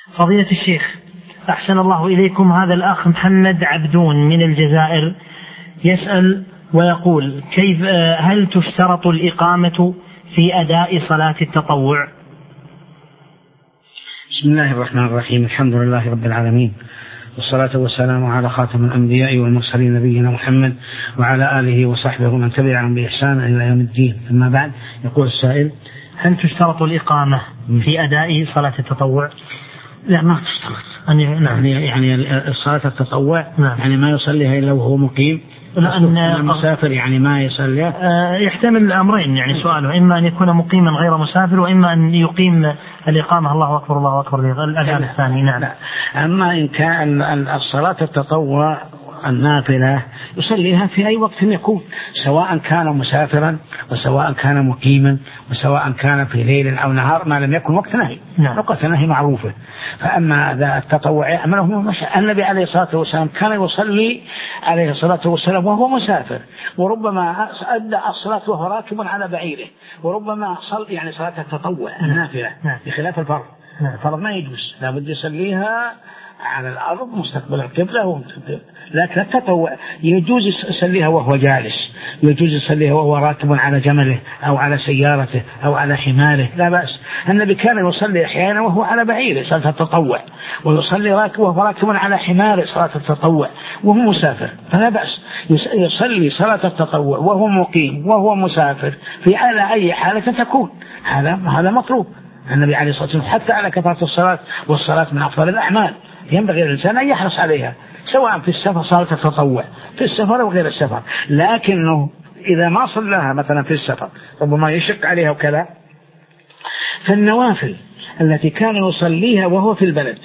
فضيلة الشيخ أحسن الله إليكم، هذا الأخ محمد عبدون من الجزائر يسأل ويقول: كيف هل تشترط الإقامة في أداء صلاة التطوع؟ بسم الله الرحمن الرحيم، الحمد لله رب العالمين، والصلاة والسلام على خاتم الأنبياء والمرسلين نبينا محمد وعلى آله وصحبه ومن تبعهم بإحسان إلى يوم الدين. أما بعد، يقول السائل: هل تشترط الإقامة في أداء صلاة التطوع؟ لا، ما تشترط. يعني صلاة التطوع يعني ما يصليها إلا وهو مقيم، لأن المسافر يعني ما يصليها. يحتمل الأمرين، يعني سؤاله إما أن يكون مقيما غير مسافر، وإما أن يقيم الإقامة الله أكبر الله أكبر الأذان الثاني. نعم. لا. أما إن كان الصلاة التطوع النافلة يصليها في أي وقت يكون، سواء كان مسافرا وسواء كان مقيما وسواء كان في ليل أو نهار، ما لم يكن وقت نهي. وقت نهي معروفة. فأما ذا التطوع يعمله النبي عليه الصلاة والسلام كان يصلي عليه الصلاة والسلام وهو مسافر، وربما أدى الصلاة وهو راكب على بعيره، وربما صلى يعني صلاة التطوع النافلة بخلاف الفرض. الفرض ما يجوز، لابد يصليها على الأرض مستقبل القبلة، لكن التطوع يجوز يصليها وهو جالس، يجوز يصليها وهو راكب على جمله أو على سيارته أو على حماره، لا بأس. النبي كان يصلي أحيانا وهو على بعيره صلاة التطوع، ويصلي وهو راكب على حماره صلاة التطوع وهو مسافر، فلا بأس يصلي صلاة التطوع وهو مقيم وهو مسافر في على أي حالة تكون. هذا مطلوب. النبي عليه الصلاة والسلام حتى على كثرة الصلاة، والصلاة من أفضل الأعمال، ينبغي الإنسان أن يحرص عليها سواء في السفر صلاة التطوع في السفر أو غير السفر. لكنه إذا ما صلاها مثلا في السفر ربما يشق عليها وكذا، فالنوافل التي كان يصليها وهو في البلد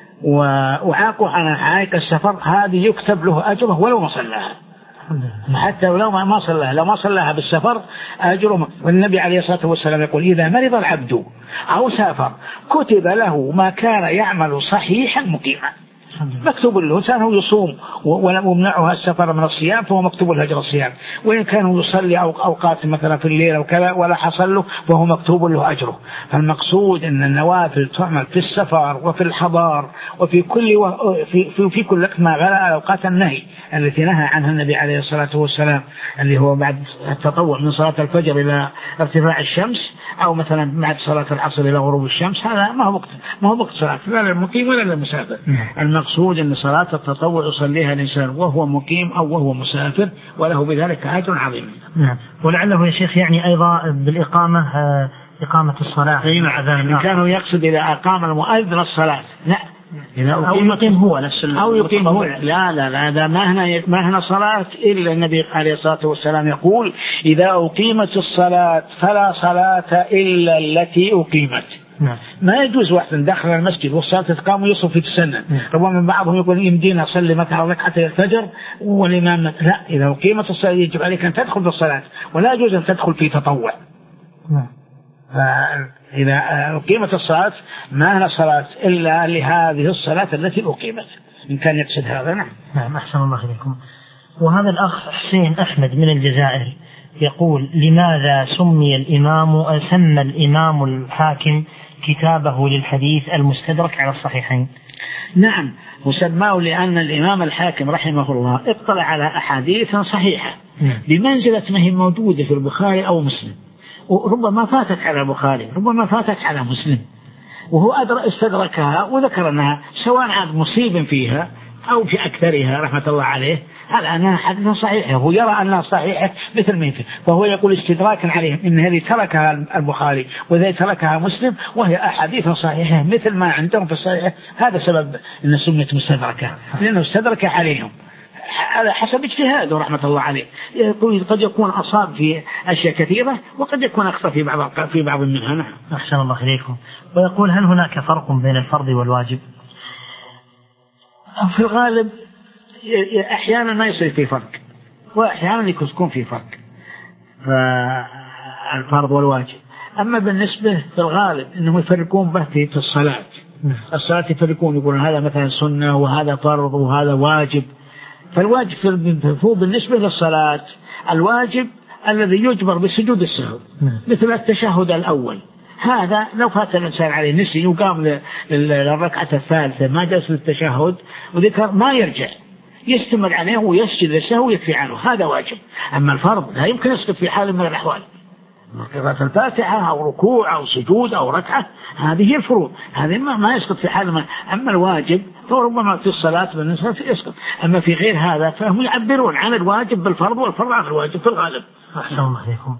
وعاقه عن عائق السفر، هذه يكتب له أجره ولو ما صلاها، حتى لو ما صلاها، لو ما صلاها بالسفر أجره. والنبي عليه الصلاة والسلام يقول: إذا مرض العبد أو سافر كتب له ما كان يعمل صحيحا مقيما. مكتوب له كان يصوم ولم يمنعها السفر من الصيام فهو مكتوب له أجر الصيام، وإن كان يصلي أوقات مثلا في الليل أو كذا ولا حصل له فهو مكتوب له أجره. فالمقصود أن النوافل تعمل في السفر وفي الحضار وفي كل في كل وقت ما غير أوقات النهي التي نهى عنها النبي عليه الصلاة والسلام، اللي هو بعد التطوع من صلاة الفجر إلى ارتفاع الشمس، أو مثلا بعد صلاة العصر إلى غروب الشمس. هذا ما هو وقت صلاة لا للمقيم ولا للمسافر. المقصود أن صلاة التطوع يصليها الإنسان وهو مقيم أو وهو مسافر، وله بذلك أجر عظيم. ولعله يا شيخ يعني أيضا بالإقامة إقامة الصلاة. إن كانوا يقصد إلى أقام المؤذن الصلاة، لا، أو يقيم هو نفس أو يقيم هو. لا هذا ما هنا صلاة إلا النبي عليه الصلاة والسلام يقول: إذا أقيمت الصلاة فلا صلاة إلا التي أقيمت. ما يجوز واحد داخل المسجد والصلاة تقام ويصف في السنة، ربما بعضهم يقول يمدينا أصلي مثلا ركعتي الفجر والإمام لا، إذا أقيمت الصلاة يجب عليك أن تدخل في الصلاة، ولا يجوز أن تدخل في تطوع. فإذا أقيمت الصلاة ما هي صلاة إلا لهذه الصلاة التي أقيمت، إن كان يقصد هذا. نعم أحسن الله إليكم. وهذا الأخ حسين أحمد من الجزائر يقول: لماذا سمى الإمام الحاكم كتابه للحديث المستدرك على الصحيحين؟ نعم، وسماه لأن الإمام الحاكم رحمه الله اطلع على أحاديث صحيحة بمنزلة ما هي موجودة في البخاري أو مسلم، وربما فاتت على البخاري ربما فاتت على مسلم، وهو استدركها وذكر أنها سواء عاد مصيب فيها أو في أكثرها رحمة الله عليه، هذا أنها حديث صحيحة، هو يرى أنها صحيحة مثل ما فيه، فهو يقول استدراكا عليهم إن هذه تركها البخاري وذي تركها مسلم وهي أحاديث صحيحة مثل ما عندهم في الصحيحة. هذا سبب أن سميت مستدركة، لأنه استدرك عليهم على حسب اجتهاده رحمة الله عليه. قد يكون أصاب في أشياء كثيرة وقد يكون أخطأ في بعض منها. نعم أحسن الله إليكم. ويقول: هل هناك فرق بين الفرض والواجب؟ في الغالب أحيانا ما يصير في فرق، وأحيانا يكون في فرق الفرض والواجب. أما بالنسبة في الغالب أنهم يفرقون به في الصلاة. الصلاة يفرقون، يقولون هذا مثلا سنة وهذا فرض وهذا واجب. فالواجب هو بالنسبة للصلاة الواجب الذي يجبر بسجود السهو، مثل التشهد الأول هذا لو فات الإنسان عليه نسي وقام للركعة الثالثة ما جلس للتشهد وذكر ما يرجع، يستمر عليه ويسجد للسهو ويكفي عنه، هذا واجب. أما الفرض لا يمكن يسقط في حال من الأحوال، قراءة الفاتحة أو ركوع أو سجود أو ركعة، هذه هي الفروض، هذه ما يسقط في حال من. أما الواجب فربما في الصلاة بالنسبة يسقط، أما في غير هذا فهم يعبرون عن الواجب بالفرض والفرض عن الواجب في الغالب. أحسن الله عليكم.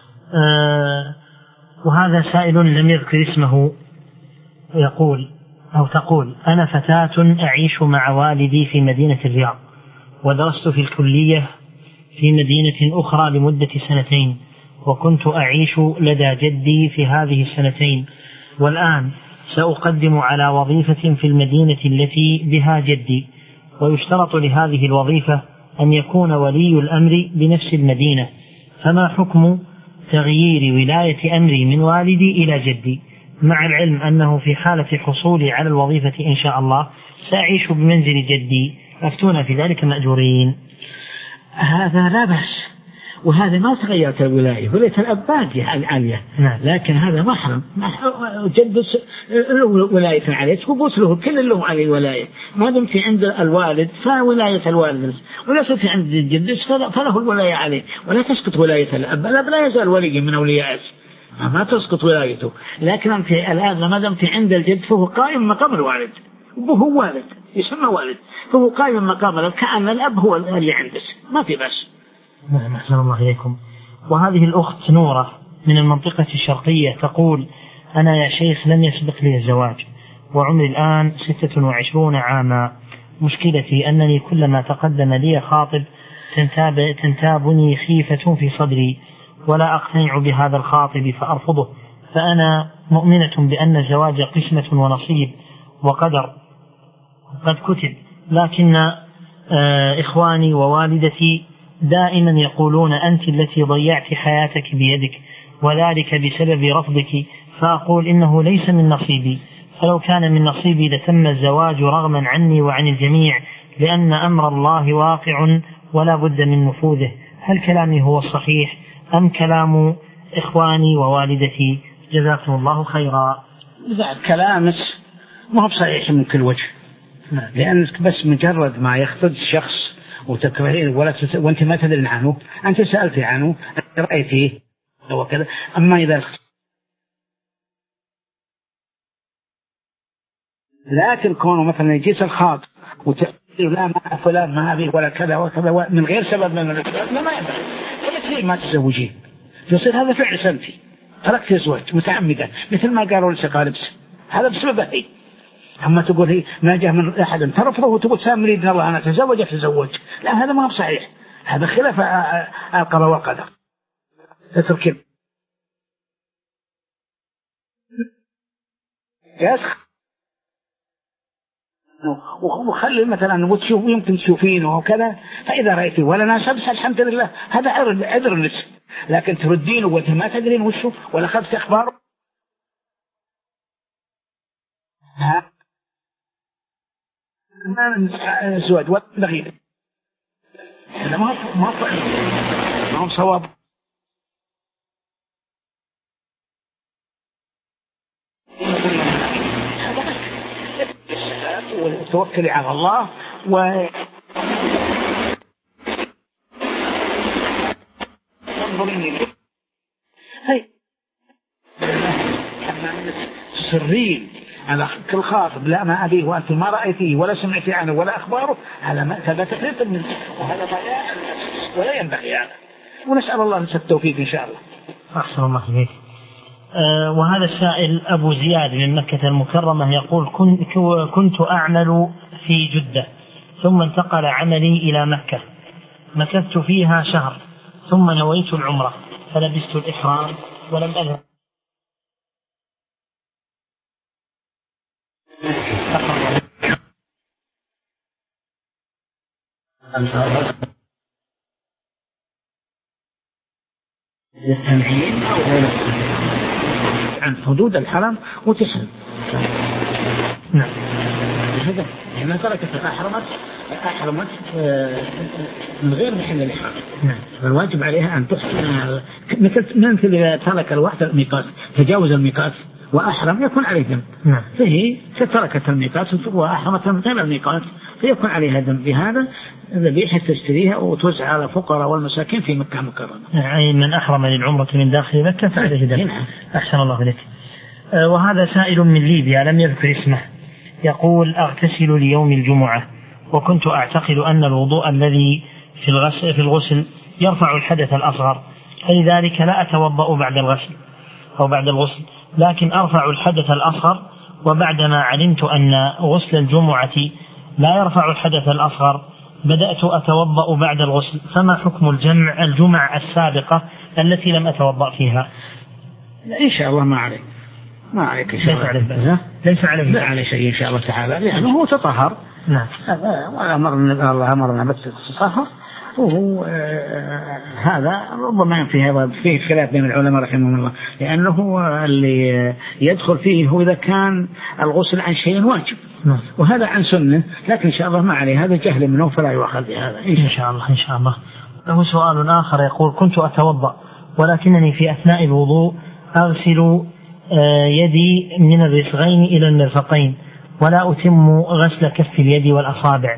وهذا سائل لم يذكر اسمه يقول أو تقول: أنا فتاة أعيش مع والدي في مدينة الرياض، ودرست في الكلية في مدينة أخرى لمدة 2 وكنت أعيش لدى جدي في هذه 2 والآن سأقدم على وظيفة في المدينة التي بها جدي، ويشترط لهذه الوظيفة أن يكون ولي الأمر بنفس المدينة، فما حكم تغيير ولاية أمري من والدي إلى جدي، مع العلم أنه في حالة حصولي على الوظيفة إن شاء الله سأعيش بمنزل جدي، أفتونا في ذلك مأجورين. هذا لا بأس، وهذا ما تغيرت الولاية، ولاية الأب باقية عالية، لكن هذا محرم، جد له ولاية عليه، تثبت له كل له عليه ولاية، ما دمت عند الوالد فولاية الوالد، وليست عند الجد فله الولاية عليه، ولا تسقط ولاية الأب. الأب لا يزال ولي من أوليائه، ما تسقط ولايته، لكن أنت الآن ما دمت عند الجد فهو قائم مقام الوالد، وهو والد يسمى والد، فهو قائم مقام الأب، كأن الأب هو اللي عندك، ما في بس. نعم، أحسن الله إليكم. وهذه الأخت نورة من المنطقة الشرقية تقول: أنا يا شيخ لم يسبق لي الزواج، وعمري الآن 26 عاما، مشكلتي أنني كلما تقدم لي خاطب تنتابني خيفة في صدري، ولا أقتنع بهذا الخاطب فأرفضه، فأنا مؤمنة بأن الزواج قسمة ونصيب وقدر قد كتب، لكن إخواني ووالدتي دائما يقولون: أنت التي ضيعت حياتك بيدك، وذلك بسبب رفضك، فأقول إنه ليس من نصيبي، فلو كان من نصيبي لتم الزواج رغما عني وعن الجميع، لأن أمر الله واقع ولا بد من نفوذه. هل كلامي هو الصحيح أم كلام إخواني ووالدتي؟ جزاكم الله خيرا. إذا كلامك ما هو صحيح من كل وجه، لأنك بس مجرد ما يخطب شخص وتكرهين وأنت ما تدرين عنه، أنت سألتي عنه، أنت رأيتيه وكذا. أما إذا لكن كونه مثلا يجيس الخاطب وتقول لا ما فلان ما أبي ولا كذا وكذا من غير سبب من الأسباب ما ينبغي، ولكن ما تزوجين، يصير هذا فعل سلبي، تركت الزواج متعمدا، مثل ما قالوا لسقالبس، هذا بسببه. أما تقول هي ما جاء من أحد ترفضه وتقول سامري ابن الله أنا أتزوج، لا هذا ما هو صحيح، هذا خلاف القضاء والقدر. تتركين وخلي مثلا وتشوف يمكن تشوفينه وكذا، فإذا رأيتي ولا ناسب الحمد لله، هذا عذر النسب، لكن تردينه وأنت ما تدرين وشو ولا أخذت أخباره، ما الزواج ولا بغير، هذا ما هو صواب. وتوكلي على الله وانظريني هاي سرين على كل خاطب لا ما أبيه وأنت ما رأيتيه ولا سمعتي عنه ولا أخباره، هذا ما تفريط منه، وهذا ضياع ولا ينبغي هذا، ونسأل الله لنا التوفيق إن شاء الله. أحسن الله إليك. وهذا السائل أبو زياد من مكة المكرمة يقول: كنت أعمل في جدة، ثم انتقل عملي إلى مكة، مكثت فيها شهر، ثم نويت العمرة فلبست الإحرام ولم أذهب. للتنعيم عن حدود الحرم وتسلم. نعم. هذا ما تركت أحرمت أحرمت من غير محل الإحرام، فالواجب عليها أن تحرم مثل إذا ترك الواحد الميقات تجاوز الميقات وأحرم يكون عليه ذنب، فهي تركت الميقات وأحرمت من غير الميقات فيكون عليها ذنب. بهذا ذبيحة تشتريها وتوزع على الفقراء والمساكين في مكة المكرمة. أي من أحرم للعمرة من داخل مكة فعليه ذنب. أحسن الله إليك. وهذا سائل من ليبيا لم يذكر اسمه يقول: أغتسل ليوم الجمعة وكنت أعتقد أن الوضوء الذي في الغسل يرفع الحدث الأصغر، فلذلك لا أتوضأ بعد الغسل أو بعد الغسل، لكن أرفع الحدث الأصغر، وبعدما علمت أن غسل الجمعة لا يرفع الحدث الأصغر بدأت أتوضأ بعد الغسل، فما حكم الجمع السابقة التي لم أتوضأ فيها؟ إن شاء الله ما عليك إن شاء الله. ليس عليه شيء إن شاء الله تعالى، لأنه هو تطهر. نعم. الله أمرنا بالتطهر، وهو هذا ربما فيه خلاف بين العلماء رحمهم الله، لأنه اللي يدخل فيه هو إذا كان الغسل عن شيء واجب، وهذا عن سنة، لكن إن شاء الله ما عليه، هذا جهل منه فلا يؤخذ بهذا إن شاء الله. إن شاء الله. له سؤال آخر يقول: كنت أتوضأ ولكنني في أثناء الوضوء أغسل يدي من الرسغين إلى المرفقين ولا أتم غسل كف اليد والأصابع،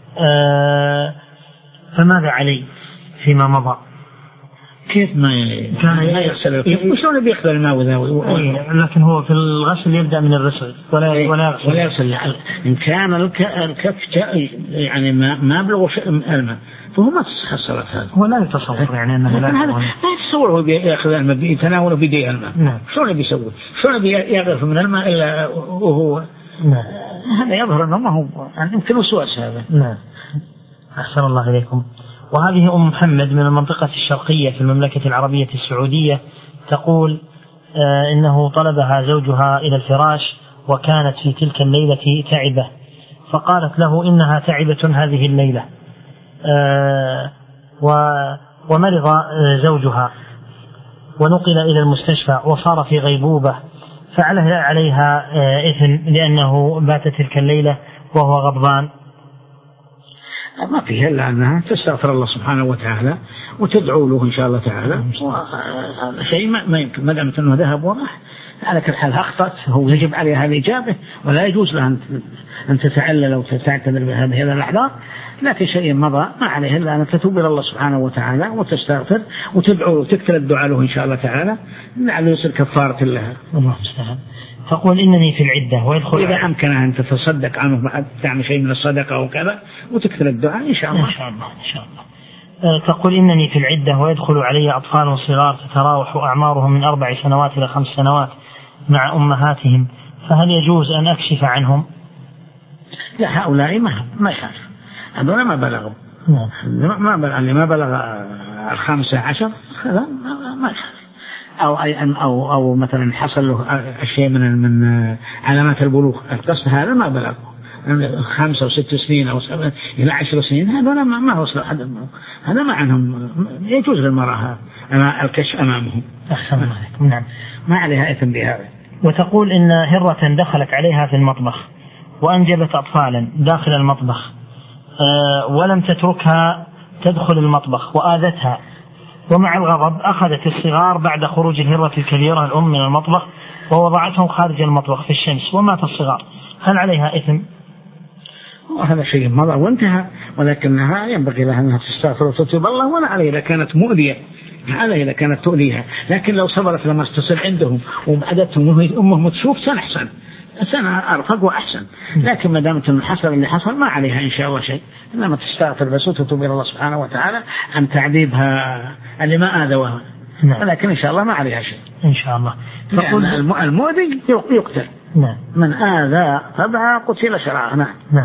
فماذا علي فيما مضى؟ كيف ما يغسل الكف؟ وشلون بيغسل الماء؟ لكن هو في الغسل يبدأ من الرسغ ولا يغسل. إن كان الكف يعني ما بلغ الماء فهو ما تصح الصلاة. هذا هو لا يتصور يعني أنه لا يتصور هو بيأخذ الماء بيتناوله بيديه الماء. شلون بيسوي؟ شلون بيغرف من الماء إلا وهو هذا يظهر أنه ما هو يمكن وسواس هذا. نعم. أحسن الله إليكم. وهذه أم محمد من المنطقة الشرقية في المملكة العربية السعودية تقول إنه طلبها زوجها إلى الفراش وكانت في تلك الليلة تعبة، فقالت له إنها تعبة هذه الليلة، ومرض زوجها ونقل إلى المستشفى وصار في غيبوبة، عليها إثم لأنه بات تلك الليلة وهو غضبان. ما فيها إلا أنها تستغفر الله سبحانه وتعالى وتدعو له إن شاء الله تعالى. شيء ما يمكن ما دامت أنه ذهب وراح على كل حال أخطأت، هو يجب عليها الإجابة ولا يجوز لها أن تتعلل أو تعتذر بهذه اللحظات، لكن شيء مضى ما عليها إلا أن تتوب إلى الله سبحانه وتعالى وتستغفر وتدعو وتكثر الدعاء له إن شاء الله تعالى لعله يصير كفارة لها. الله المستعان. تقول إنني في العدة ويدخل إذا أمكنها أن تتصدق عنه بعد تعمل شيء من الصدقة أو كذا وتكثر الدعاء إن شاء الله. إن شاء الله. إن شاء الله. تقول إنني في العدة ويدخل علي أطفال صغار تتراوح أعمارهم من 4 سنوات إلى 5 سنوات مع أمهاتهم، فهل يجوز أن أكشف عنهم؟ لا، هؤلاء ما يخاف، هذول ما بلغوا. ما بلغ 15 هذا ما يخاف، أو مثلا حصل له شيء من علامات البلوغ، القصد هذا ما بلغ 5 أو 6 سنين أو 7 إلى 10 سنين، هذا ما وصل أحد، هذا ما عنهم يجوز للمرأة الكشف أمامهم. أحسن الله عليكم. نعم. ما عليها إثم بهذا. وتقول إن هرة دخلت عليها في المطبخ وأنجبت أطفالا داخل المطبخ ولم تتركها تدخل المطبخ وآذتها، ومع الغضب أخذت الصغار بعد خروج الهرة الكبيرة الأم من المطبخ ووضعتهم خارج المطبخ في الشمس ومات الصغار، هل عليها إثم؟ هذا شيء مضى وانتهى، ولكنها ينبغي لها أنها تستغفر وتتوب الله، ولا عليه إذا كانت مؤذية، عليه إذا كانت تؤذيها، لكن لو صبرت لما تصل عندهم وبعدتهم أمهم تشوف سنحسن سنة أرفق وأحسن، لكن ما دامت أن حصل اللي حصل ما عليها إن شاء الله شيء، إنما تستغفر بس وتتوب إلى الله سبحانه وتعالى عن تعذيبها اللي ما آذوها. نعم. لكن إن شاء الله ما عليها شيء إن شاء الله. تقول المؤذي يقتل. نعم. من آذى تبع قتل شرعا. نعم.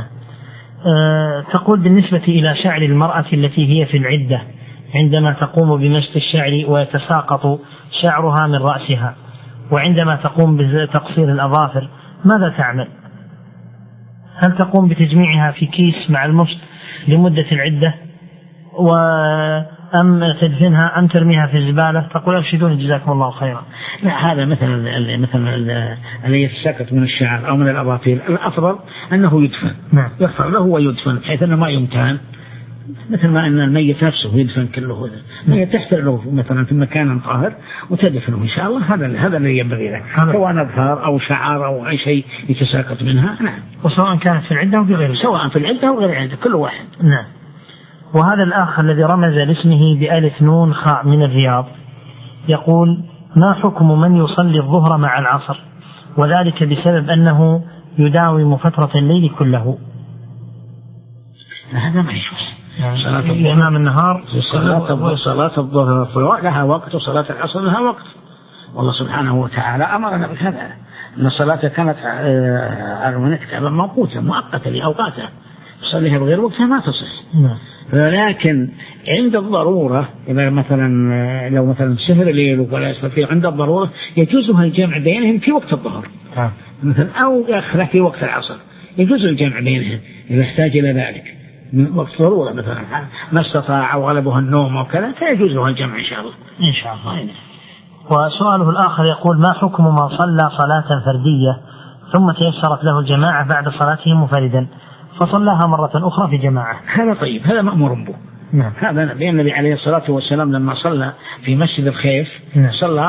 تقول بالنسبة إلى شعر المرأة التي هي في العدة عندما تقوم بمشط الشعر ويتساقط شعرها من رأسها، وعندما تقوم بتقصير الأظافر ماذا تعمل؟ هل تقوم بتجميعها في كيس مع المشط لمدة العدة أم تدفنها أم ترميها في الزبالة؟ تقول أرشدوني جزاكم الله خيرا. لا، هذا مثل اللي يتساقط من الشعر أو من الأباطيل، الأفضل أنه يدفن. نعم. يغفر له ويدفن بحيث أنه ما يمتهن، مثل ما أن الميت نفسه يدفن كله. الميت تحتر له مثلا في مكان طاهر وتدفنه إن شاء الله. هذا اللي ينبغي له، سواء أظهار أو شعار أو أي شيء يتساقط منها. نعم. وسواء كانت في العدة أو في غيرها. سواء في العدة أو غير العدة، كل واحد. نعم. وهذا الآخر الذي رمز لاسمه بألف نون خاء من الرياض يقول: ما حكم من يصلي الظهر مع العصر وذلك بسبب أنه يداوم فترة الليل كله؟ هذا ما يجوز. صلاة إمام النهار، صلاة الظهر لها وقت وصلاة العصر لها وقت، والله سبحانه وتعالى أمرنا بهذا، أن الصلاة كانت أرمنا كتابا موقوتا مؤقتا لأوقاتها، تصليها بغير وقتها ما تصح. ولكن عند الضرورة، إذا مثلا لو مثلا سهر الليل ولا يستطيع، عند الضرورة يجوزها الجمع بينهم في وقت الظهر مثلا، أو يأخذها في وقت العصر، يجوز الجمع بينهم إذا احتاج إلى ذلك من وقت ضرورة، مثلا ما استطاع أو غلبه النوم أو كذا، فيجوزها الجمع إن شاء الله. إن شاء الله. وسؤاله الآخر يقول: ما حكم من صلى صلاة فردية ثم تيسرت له الجماعة بعد صلاته منفردا فصلاها مرة أخرى في جماعة؟ هذا طيب، هذا مأمور به. نعم. هذا نبي النبي عليه الصلاة والسلام لما صلى في مسجد الخيف، نعم، صلى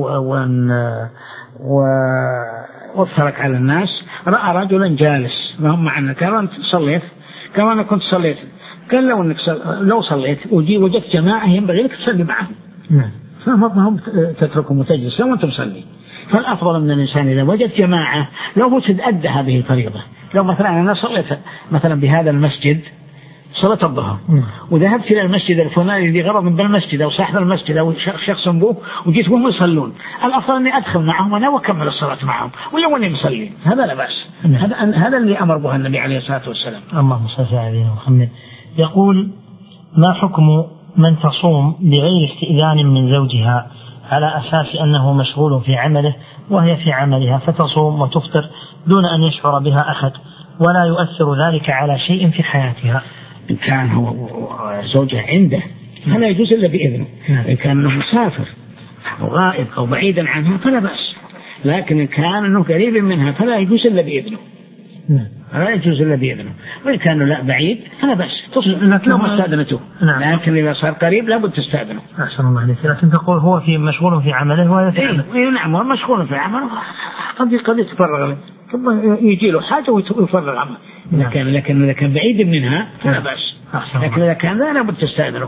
واترك على الناس، رأى رجلا جالس وهم معنا، كمان صليت كما أنا كنت صليت، قال لو صليت وجدت جماعة ينبغي لك تصلي معهم. نعم. فهم تتركهم وتجلس لو أنت تصلي. فالأفضل من الإنسان إذا وجد جماعة لو هو تتأدى هذه الفريضة. لو مثلا أنا صليت مثلا بهذا المسجد صلاة الظهر، وذهبت إلى المسجد الفلاني لغرض من بالمسجد أو صاحب المسجد أو شخص به، وجيت وهم يصلون، الأفضل أني أدخل معهم أنا وأكمل الصلاة معهم ولو أني مصلي، هذا لا بأس. هذا اللي أمر به النبي عليه الصلاة والسلام. اللهم صل على محمد. يقول: ما حكم من تصوم بغير استئذان من زوجها على أساس أنه مشغول في عمله وهي في عملها، فتصوم وتفطر دون أن يشعر بها أحد ولا يؤثر ذلك على شيء في حياتها؟ إن كان هو زوجها عنده فلا يجوز إلا بإذنه. إن كان أنه مسافر أو غائب أو بعيدا عنها فلا بأس، لكن إن كان أنه قريب منها فلا يجوز إلا بإذنه. لا يجوز إلا بإذنه. وإن كان لا بعيد فلا بأس لو ما استأذنته. لكن إذا صار قريب لابد تستأذنه. أحسن الله عليك. لكن تقول هو مشغول في عمله وهي في عمله. نعم، هو مشغول في عمله، قد يتفرغ له، ثم يجي له حاجة ويفرغ عمله. لكن إذا كان بعيد منها فلا بأس، لكن إذا كان لا لابد تستأذنه.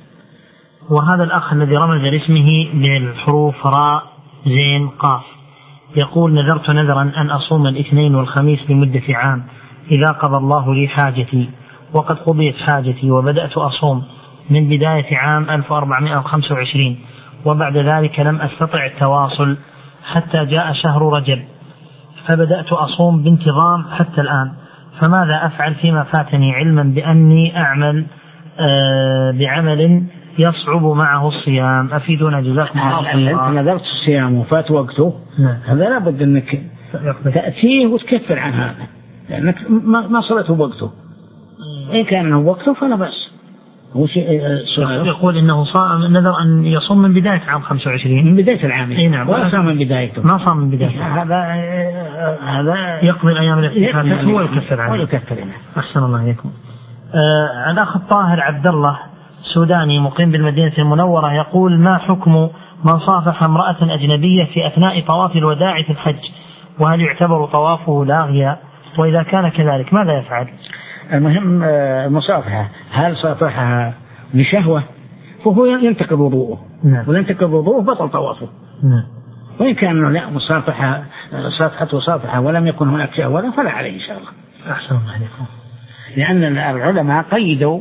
وهذا الأخ الذي رمز لاسمه بالحروف راء زين قاف يقول: نذرت نذرا أن أصوم الاثنين والخميس لمدة عام إذا قضى الله لي حاجتي، وقد قضيت حاجتي وبدأت أصوم من بداية عام 1425، وبعد ذلك لم أستطع التواصل حتى جاء شهر رجب فبدأت أصوم بانتظام حتى الآن، فماذا أفعل فيما فاتني علما بأني أعمل بعمل يصعب معه الصيام؟ أفيدونا جزاكم الله خيرا. أنت نذرت الصيام وفات وقته، هذا لابد أنك تأتيه وتكفر عن هذا، لأنك ما صلته وقته. إن كان أنه وقته فلا بأس. يقول إنه صام نذر أن يصوم من بداية عام 25، من بداية العام. نعم، ولا صام من بدايته، ما صام من بدايته. هذا يقضي الأيام الاعتكاف هو يكفر عنه. أحسن الله عليكم. الأخ الطاهر عبد الله سوداني مقيم بالمدينة المنورة يقول: ما حكم من صافح امرأة أجنبية في أثناء طواف الوداع في الحج، وهل يعتبر طوافه لاغيا؟ وإذا كان كذلك ماذا يفعل؟ المهم المصافحة، هل صافحها بشهوة فهو ينتقض وضوءه، وينتقض وضوءه بطل طوافه. وإن كان لا مصافحة صافحة ولم يكن هناك شهوة فلا عليه إن شاء الله. أحسن الله عليكم. لأن العلماء قيدوا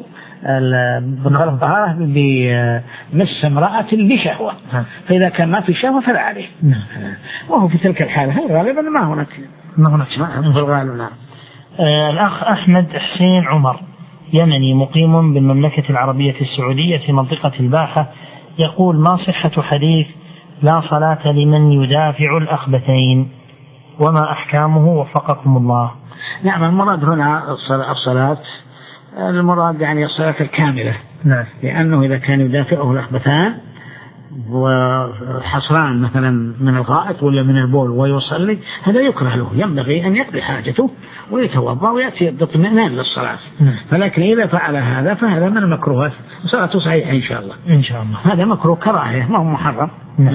الطهارة بمس امرأة بشهوة، فإذا كان ما في شهوة فلا عليه. وهو في تلك الحالة غالبا ما هناك في الغالب. نعم. الأخ أحمد حسين عمر يمني مقيم بالمملكة العربية السعودية في منطقة الباحة يقول: ما صحة حديث لا صلاة لمن يدافع الأخبثين وما أحكامه وفقكم الله؟ نعم، المراد هنا الصلاة المراد يعني الصلاة الكاملة نعم. لأنه إذا كان يدافعه الأخبثان وحصران مثلا من الغائط ولا من البول ويصلي، هذا يكره له، ينبغي أن يقضي حاجته ويتوضأ ويأتي باطمئنان للصلاة. فلكن إذا فعل هذا فهذا من المكروهات، صلاته صحيحة إن شاء الله. إن شاء الله. هذا مكروه كراهية، ما هو محرم.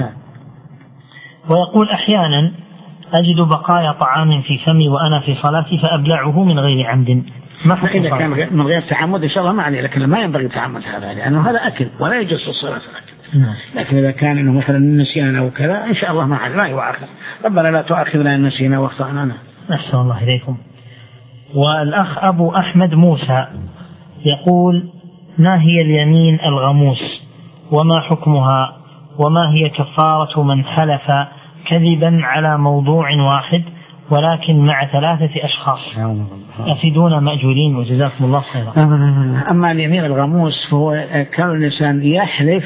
ويقول أحيانا أجد بقايا طعام في فمي وأنا في صلاتي فأبلعه من غير عمد، ما حكم إذا كان من غير تعمد إن شاء الله ما عليه، لكن ما ينبغي تعمد هذا لأنه هذا أكل ولا يجوز الصلاة الأكل. لكن إذا كان إنه مثلا نسيان أو كذا إن شاء الله ما عليه، لا يؤاخذ. ربنا لا تؤاخذنا إن نسينا واخطأنا. أحسن الله إليكم. والأخ أبو أحمد موسى يقول: ما هي اليمين الغموس وما حكمها وما هي كفارة من حلف كذبا على موضوع واحد ولكن مع 3 أشخاص؟ أفيدونا مأجورين وجزاكم الله خيرا. أما اليمين الغموس فهو كان الإنسان يحلف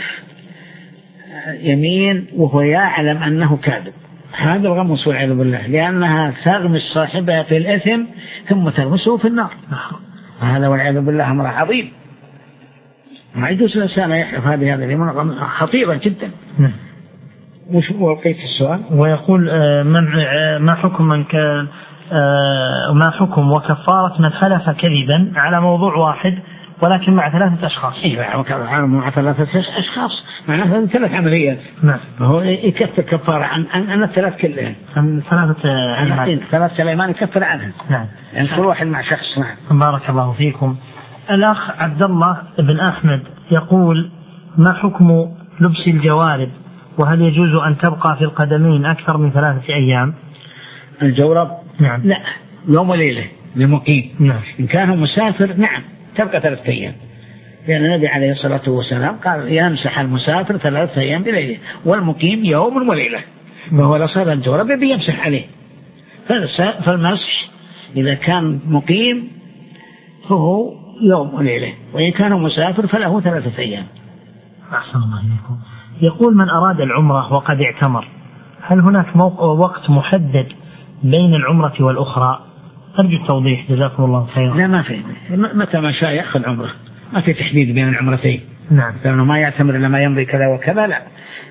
يمين وهو يعلم أنه كاذب، هذا الغموس والعياذ بالله، لأنها تغمس صاحبها في الإثم ثم تغمسه في النار، هذا والعياذ بالله أمر عظيم. ما يجوز الإنسان يحلف هذه اليمين خطيرة جدا. وش وقيت السؤال؟ ويقول ما حكم من كان ما حكم وكفارة من حلف كذبا على موضوع واحد ولكن مع 3 أشخاص؟ مع 3 أشخاص معناها 3 عمليات. نعم. هو يكفر كفارة عن الثلاث كلهم، عن 3 أيمان يكفر عنها. نعم. يعني كل واحد مع شخص. نعم. بارك الله فيكم. الأخ عبد الله بن أحمد يقول: ما حكم لبس الجوارب، وهل يجوز أن تبقى في القدمين أكثر من 3 أيام؟ الجورب؟ نعم. لا، يوم وليلة للمقيم. نعم. إن كان مسافر نعم تبقى 3 أيام، لأن النبي عليه الصلاة والسلام قال: يمسح المسافر 3 أيام بليلة والمقيم يوم وليلة، وهو لصار الجورب بيمسح عليه. فالمسح إذا كان مقيم فهو يوم وليلة، وإن كان مسافر فله 3 أيام. أحسن الله إليكم. يقول: من أراد العمرة وقد اعتمر، هل هناك وقت محدد بين العمرة والأخرى؟ أرجو التوضيح جزاكم الله خيرا. لا، ما في، متى ما شاء يأخذ عمره، ما في تحديد بين العمرتين. نعم. لأنه ما يعتمر لما يمضي كذا وكذا، لا،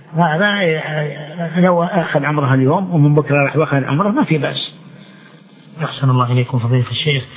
لو أخذ عمره اليوم ومن بكرة راح يأخذ عمره ما في بأس. أحسن الله إليكم فضيلة الشيخ.